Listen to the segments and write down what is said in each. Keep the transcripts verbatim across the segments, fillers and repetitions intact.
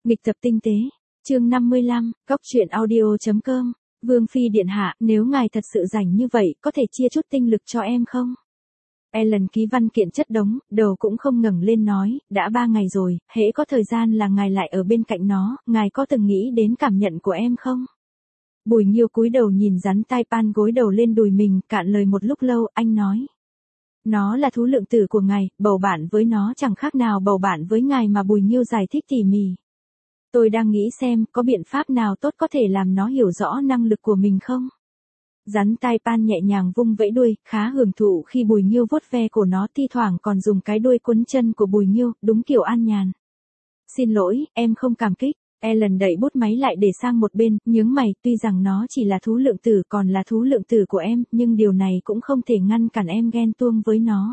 Nghịch tập tinh tế, chương năm mươi lăm, góc truyện audio.com, Vương Phi Điện Hạ, nếu ngài thật sự rảnh như vậy, có thể chia chút tinh lực cho em không? Ellen ký văn kiện chất đống, đầu cũng không ngẩng lên nói, đã ba ngày rồi, hễ có thời gian là ngài lại ở bên cạnh nó, ngài có từng nghĩ đến cảm nhận của em không? Bùi Nghiêu cúi đầu nhìn rắn tai pan gối đầu lên đùi mình, cạn lời một lúc lâu, anh nói. Nó là thú lượng tử của ngài, bầu bạn với nó chẳng khác nào bầu bạn với ngài mà Bùi Nghiêu giải thích tỉ mỉ. Tôi đang nghĩ xem có biện pháp nào tốt có thể làm nó hiểu rõ năng lực của mình không? Rắn tai pan nhẹ nhàng vung vẫy đuôi, khá hưởng thụ khi Bùi Nghiêu vuốt ve cổ nó, thi thoảng còn dùng cái đuôi quấn chân của Bùi Nghiêu, đúng kiểu an nhàn. Xin lỗi, em không cảm kích. Ellen đẩy bút máy lại để sang một bên, nhướng mày, tuy rằng nó chỉ là thú lượng tử còn là thú lượng tử của em, nhưng điều này cũng không thể ngăn cản em ghen tuông với nó.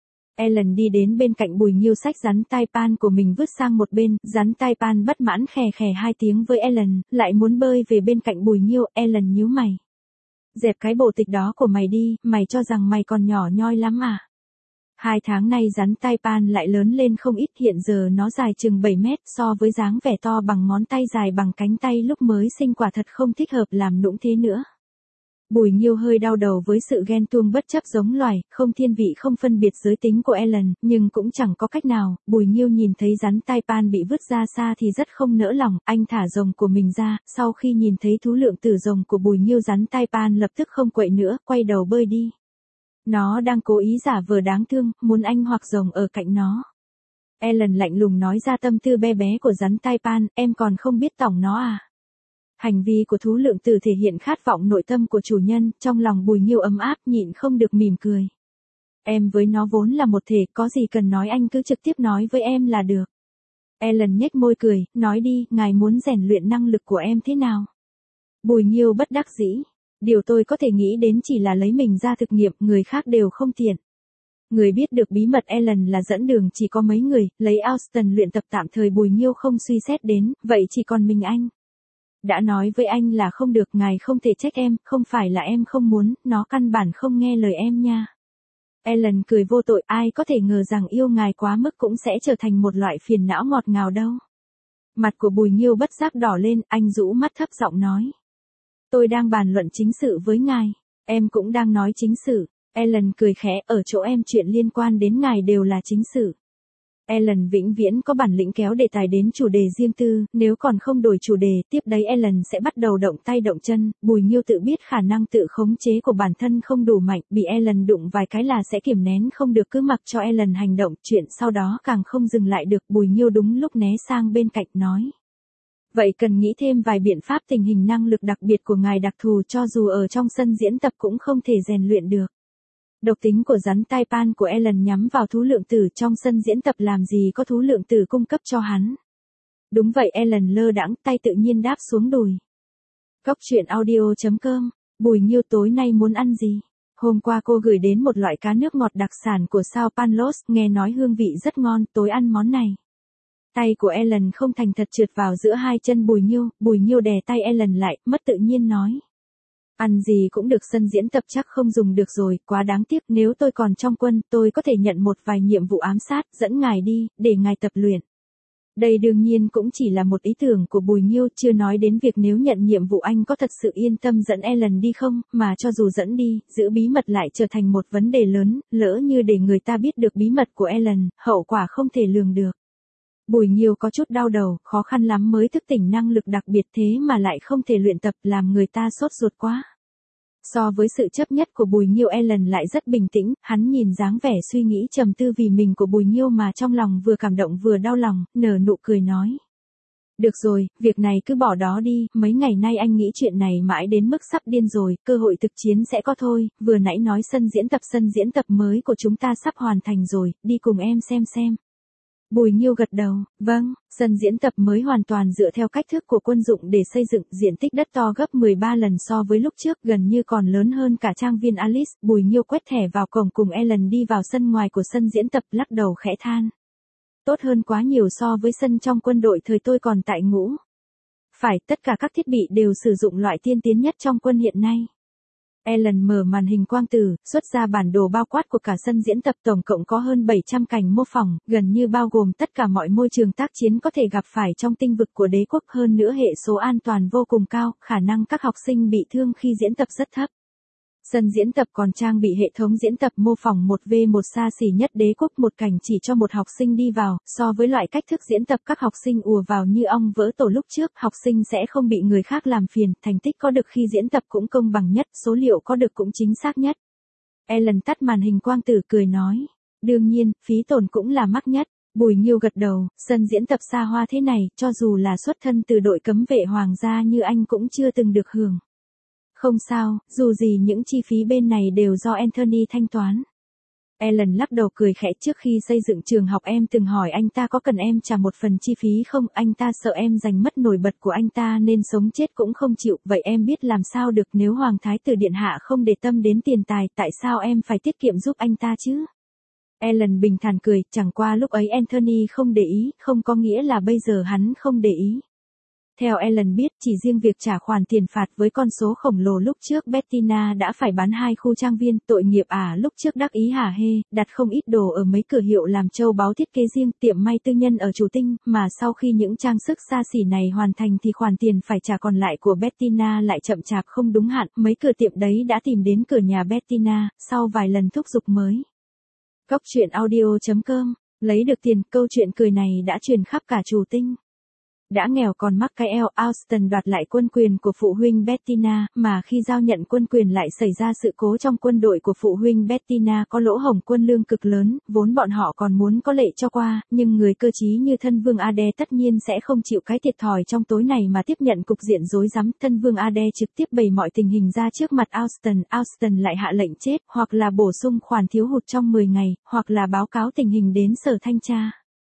Ellen đi đến bên cạnh Bùi Nghiêu xách rắn tai pan của mình vứt sang một bên, rắn tai pan bất mãn khè khè hai tiếng với Ellen, lại muốn bơi về bên cạnh Bùi Nghiêu, Ellen nhíu mày. Dẹp cái bộ tịch đó của mày đi, mày cho rằng mày còn nhỏ nhoi lắm à? Hai tháng nay rắn tai pan lại lớn lên không ít, hiện giờ nó dài chừng bảy mét, so với dáng vẻ to bằng ngón tay dài bằng cánh tay lúc mới sinh quả thật không thích hợp làm nũng thế nữa. Bùi Nghiêu hơi đau đầu với sự ghen tuông bất chấp giống loài, không thiên vị không phân biệt giới tính của Ellen, nhưng cũng chẳng có cách nào. Bùi Nghiêu nhìn thấy rắn tai pan bị vứt ra xa thì rất không nỡ lòng, anh thả rồng của mình ra, sau khi nhìn thấy thú lượng tử rồng của Bùi Nghiêu, rắn tai pan lập tức không quậy nữa, quay đầu bơi đi. Nó đang cố ý giả vờ đáng thương, muốn anh hoặc rồng ở cạnh nó. Ellen lạnh lùng nói ra tâm tư bé bé của rắn tai pan, em còn không biết tỏng nó à? Hành vi của thú lượng tử thể hiện khát vọng nội tâm của chủ nhân, trong lòng Bùi Nghiêu ấm áp nhịn không được mỉm cười. Em với nó vốn là một thể, có gì cần nói anh cứ trực tiếp nói với em là được. Ellen nhếch môi cười, nói đi, ngài muốn rèn luyện năng lực của em thế nào? Bùi Nghiêu bất đắc dĩ. Điều tôi có thể nghĩ đến chỉ là lấy mình ra thực nghiệm, người khác đều không tiện. Người biết được bí mật Ellen là dẫn đường chỉ có mấy người, lấy Austin luyện tập tạm thời Bùi Nghiêu không suy xét đến, vậy chỉ còn mình anh. Đã nói với anh là không được, ngài không thể trách em, không phải là em không muốn, nó căn bản không nghe lời em nha. Ellen cười vô tội, ai có thể ngờ rằng yêu ngài quá mức cũng sẽ trở thành một loại phiền não ngọt ngào đâu. Mặt của Bùi Nghiêu bất giác đỏ lên, anh rũ mắt thấp giọng nói. Tôi đang bàn luận chính sự với ngài, em cũng đang nói chính sự. Ellen cười khẽ, ở chỗ em chuyện liên quan đến ngài đều là chính sự. Ellen vĩnh viễn có bản lĩnh kéo đề tài đến chủ đề riêng tư, nếu còn không đổi chủ đề, tiếp đấy Ellen sẽ bắt đầu động tay động chân. Bùi Nghiêu tự biết khả năng tự khống chế của bản thân không đủ mạnh, bị Ellen đụng vài cái là sẽ kiềm nén không được, cứ mặc cho Ellen hành động, chuyện sau đó càng không dừng lại được. Bùi Nghiêu đúng lúc né sang bên cạnh nói. Vậy cần nghĩ thêm vài biện pháp, tình hình năng lực đặc biệt của ngài đặc thù, cho dù ở trong sân diễn tập cũng không thể rèn luyện được. Độc tính của rắn tai pan của Ellen nhắm vào thú lượng tử, trong sân diễn tập làm gì có thú lượng tử cung cấp cho hắn. Đúng vậy, Ellen lơ đãng, tay tự nhiên đáp xuống đùi. Góc truyện audio.com, Bùi Nghiêu tối nay muốn ăn gì? Hôm qua cô gửi đến một loại cá nước ngọt đặc sản của Sao Panlos, nghe nói hương vị rất ngon, tối ăn món này. Tay của Ellen không thành thật trượt vào giữa hai chân Bùi Nghiêu, Bùi Nghiêu đè tay Ellen lại, mất tự nhiên nói. Ăn gì cũng được, sân diễn tập chắc không dùng được rồi, quá đáng tiếc, nếu tôi còn trong quân, tôi có thể nhận một vài nhiệm vụ ám sát, dẫn ngài đi, để ngài tập luyện. Đây đương nhiên cũng chỉ là một ý tưởng của Bùi Nghiêu, chưa nói đến việc nếu nhận nhiệm vụ anh có thật sự yên tâm dẫn Ellen đi không, mà cho dù dẫn đi, giữ bí mật lại trở thành một vấn đề lớn, lỡ như để người ta biết được bí mật của Ellen, hậu quả không thể lường được. Bùi Nghiêu có chút đau đầu, khó khăn lắm mới thức tỉnh năng lực đặc biệt thế mà lại không thể luyện tập, làm người ta sốt ruột quá. So với sự chấp nhất của Bùi Nghiêu, Ellen lại rất bình tĩnh, hắn nhìn dáng vẻ suy nghĩ trầm tư vì mình của Bùi Nghiêu mà trong lòng vừa cảm động vừa đau lòng, nở nụ cười nói. Được rồi, việc này cứ bỏ đó đi, mấy ngày nay anh nghĩ chuyện này mãi đến mức sắp điên rồi, cơ hội thực chiến sẽ có thôi, vừa nãy nói sân diễn tập sân diễn tập mới của chúng ta sắp hoàn thành rồi, đi cùng em xem xem. Bùi Nghiêu gật đầu, vâng, sân diễn tập mới hoàn toàn dựa theo cách thức của quân dụng để xây dựng, diện tích đất to gấp mười ba lần so với lúc trước, gần như còn lớn hơn cả trang viên Alice. Bùi Nghiêu quét thẻ vào cổng cùng Ellen đi vào sân ngoài của sân diễn tập, lắc đầu khẽ than. Tốt hơn quá nhiều so với sân trong quân đội thời tôi còn tại ngũ. Phải, tất cả các thiết bị đều sử dụng loại tiên tiến nhất trong quân hiện nay. Ellen mở màn hình quang tử, xuất ra bản đồ bao quát của cả sân diễn tập, tổng cộng có hơn bảy trăm cảnh mô phỏng, gần như bao gồm tất cả mọi môi trường tác chiến có thể gặp phải trong tinh vực của đế quốc, hơn nữa hệ số an toàn vô cùng cao, khả năng các học sinh bị thương khi diễn tập rất thấp. Sân diễn tập còn trang bị hệ thống diễn tập mô phỏng một v một xa xỉ nhất đế quốc, một cảnh chỉ cho một học sinh đi vào, so với loại cách thức diễn tập các học sinh ùa vào như ong vỡ tổ lúc trước, học sinh sẽ không bị người khác làm phiền, thành tích có được khi diễn tập cũng công bằng nhất, số liệu có được cũng chính xác nhất. Ellen tắt màn hình quang tử cười nói, đương nhiên, phí tổn cũng là mắc nhất. Bùi Nghiêu gật đầu, sân diễn tập xa hoa thế này, cho dù là xuất thân từ đội cấm vệ hoàng gia như anh cũng chưa từng được hưởng. Không sao, dù gì những chi phí bên này đều do Anthony thanh toán. Ellen lắc đầu cười khẽ, trước khi xây dựng trường học em từng hỏi anh ta có cần em trả một phần chi phí không, anh ta sợ em giành mất nổi bật của anh ta nên sống chết cũng không chịu, vậy em biết làm sao được, nếu Hoàng Thái tử Điện Hạ không để tâm đến tiền tài, tại sao em phải tiết kiệm giúp anh ta chứ? Ellen bình thản cười, chẳng qua lúc ấy Anthony không để ý, không có nghĩa là bây giờ hắn không để ý. Theo Ellen biết, chỉ riêng việc trả khoản tiền phạt với con số khổng lồ lúc trước Bettina đã phải bán hai khu trang viên, tội nghiệp à, lúc trước đắc ý hả hê, đặt không ít đồ ở mấy cửa hiệu làm châu báu thiết kế riêng, tiệm may tư nhân ở Chủ Tinh, mà sau khi những trang sức xa xỉ này hoàn thành thì khoản tiền phải trả còn lại của Bettina lại chậm chạp không đúng hạn, mấy cửa tiệm đấy đã tìm đến cửa nhà Bettina, sau vài lần thúc giục mới. Cóc truyện audio chấm com, lấy được tiền, câu chuyện cười này đã truyền khắp cả Chủ Tinh. Đã nghèo còn mắc cái eo, Austen đoạt lại quân quyền của phụ huynh Bettina, mà khi giao nhận quân quyền lại xảy ra sự cố trong quân đội của phụ huynh Bettina có lỗ hổng quân lương cực lớn, vốn bọn họ còn muốn có lệ cho qua, nhưng người cơ trí như thân vương Ade tất nhiên sẽ không chịu cái thiệt thòi trong tối này mà tiếp nhận cục diện rối rắm, thân vương Ade trực tiếp bày mọi tình hình ra trước mặt Austen, Austen lại hạ lệnh chết, hoặc là bổ sung khoản thiếu hụt trong mười ngày, hoặc là báo cáo tình hình đến sở thanh tra.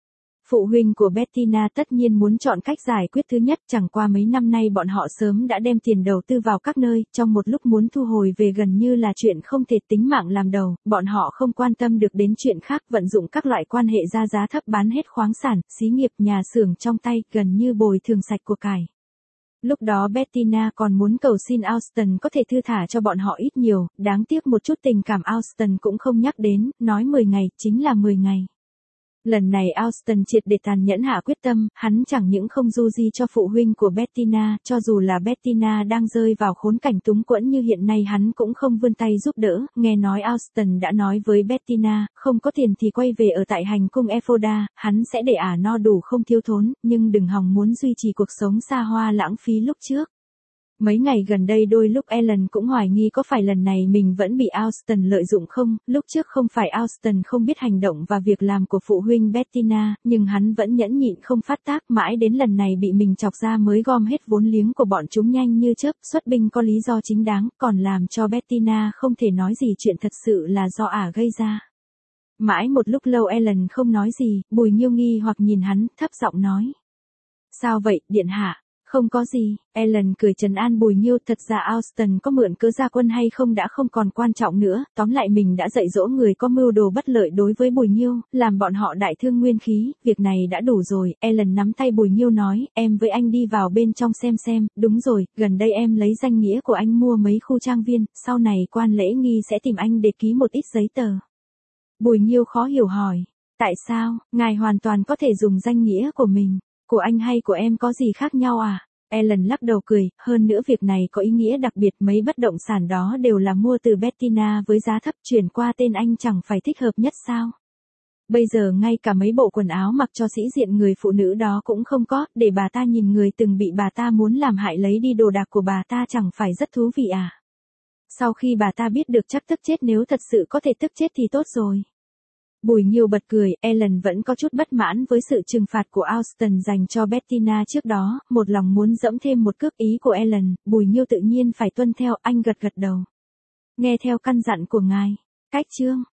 Phụ huynh của Bettina tất nhiên muốn chọn cách giải quyết thứ nhất, chẳng qua mấy năm nay bọn họ sớm đã đem tiền đầu tư vào các nơi, trong một lúc muốn thu hồi về gần như là chuyện không thể, tính mạng làm đầu, bọn họ không quan tâm được đến chuyện khác, vận dụng các loại quan hệ ra giá thấp bán hết khoáng sản, xí nghiệp, nhà xưởng trong tay, gần như bồi thường sạch của cải. Lúc đó Bettina còn muốn cầu xin Austen có thể thư thả cho bọn họ ít nhiều, đáng tiếc một chút tình cảm Austen cũng không nhắc đến, nói mười ngày, chính là mười ngày. Lần này Austen triệt để tàn nhẫn hạ quyết tâm, hắn chẳng những không du di cho phụ huynh của Bettina, cho dù là Bettina đang rơi vào khốn cảnh túng quẫn như hiện nay hắn cũng không vươn tay giúp đỡ, nghe nói Austen đã nói với Bettina, không có tiền thì quay về ở tại hành cung Ephoda, hắn sẽ để ả no đủ không thiếu thốn, nhưng đừng hòng muốn duy trì cuộc sống xa hoa lãng phí lúc trước. Mấy ngày gần đây đôi lúc Ellen cũng hoài nghi có phải lần này mình vẫn bị Austen lợi dụng không, lúc trước không phải Austen không biết hành động và việc làm của phụ huynh Bettina, nhưng hắn vẫn nhẫn nhịn không phát tác, mãi đến lần này bị mình chọc ra mới gom hết vốn liếng của bọn chúng nhanh như chớp, xuất binh có lý do chính đáng, còn làm cho Bettina không thể nói gì, chuyện thật sự là do ả gây ra. Mãi một lúc lâu Ellen không nói gì, Bùi Nghiêu nghi hoặc nhìn hắn, thấp giọng nói. Sao vậy, điện hạ? Không có gì, Ellen cười trấn an Bùi Nghiêu, thật ra Austen có mượn cớ ra quân hay không đã không còn quan trọng nữa, tóm lại mình đã dạy dỗ người có mưu đồ bất lợi đối với Bùi Nghiêu, làm bọn họ đại thương nguyên khí, việc này đã đủ rồi. Ellen nắm tay Bùi Nghiêu nói, em với anh đi vào bên trong xem xem, đúng rồi, gần đây em lấy danh nghĩa của anh mua mấy khu trang viên, sau này quan lễ nghi sẽ tìm anh để ký một ít giấy tờ. Bùi Nghiêu khó hiểu hỏi, tại sao, ngài hoàn toàn có thể dùng danh nghĩa của mình. Của anh hay của em có gì khác nhau à? Ellen lắc đầu cười, hơn nữa việc này có ý nghĩa đặc biệt, mấy bất động sản đó đều là mua từ Bettina với giá thấp, chuyển qua tên anh chẳng phải thích hợp nhất sao? Bây giờ ngay cả mấy bộ quần áo mặc cho sĩ diện người phụ nữ đó cũng không có, để bà ta nhìn người từng bị bà ta muốn làm hại lấy đi đồ đạc của bà ta chẳng phải rất thú vị à? Sau khi bà ta biết được chắc tức chết, nếu thật sự có thể tức chết thì tốt rồi. Bùi Nghiêu bật cười, Ellen vẫn có chút bất mãn với sự trừng phạt của Austen dành cho Bettina trước đó, một lòng muốn dẫm thêm một cước, ý của Ellen, Bùi Nghiêu tự nhiên phải tuân theo, anh gật gật đầu. Nghe theo căn dặn của ngài. Cách chương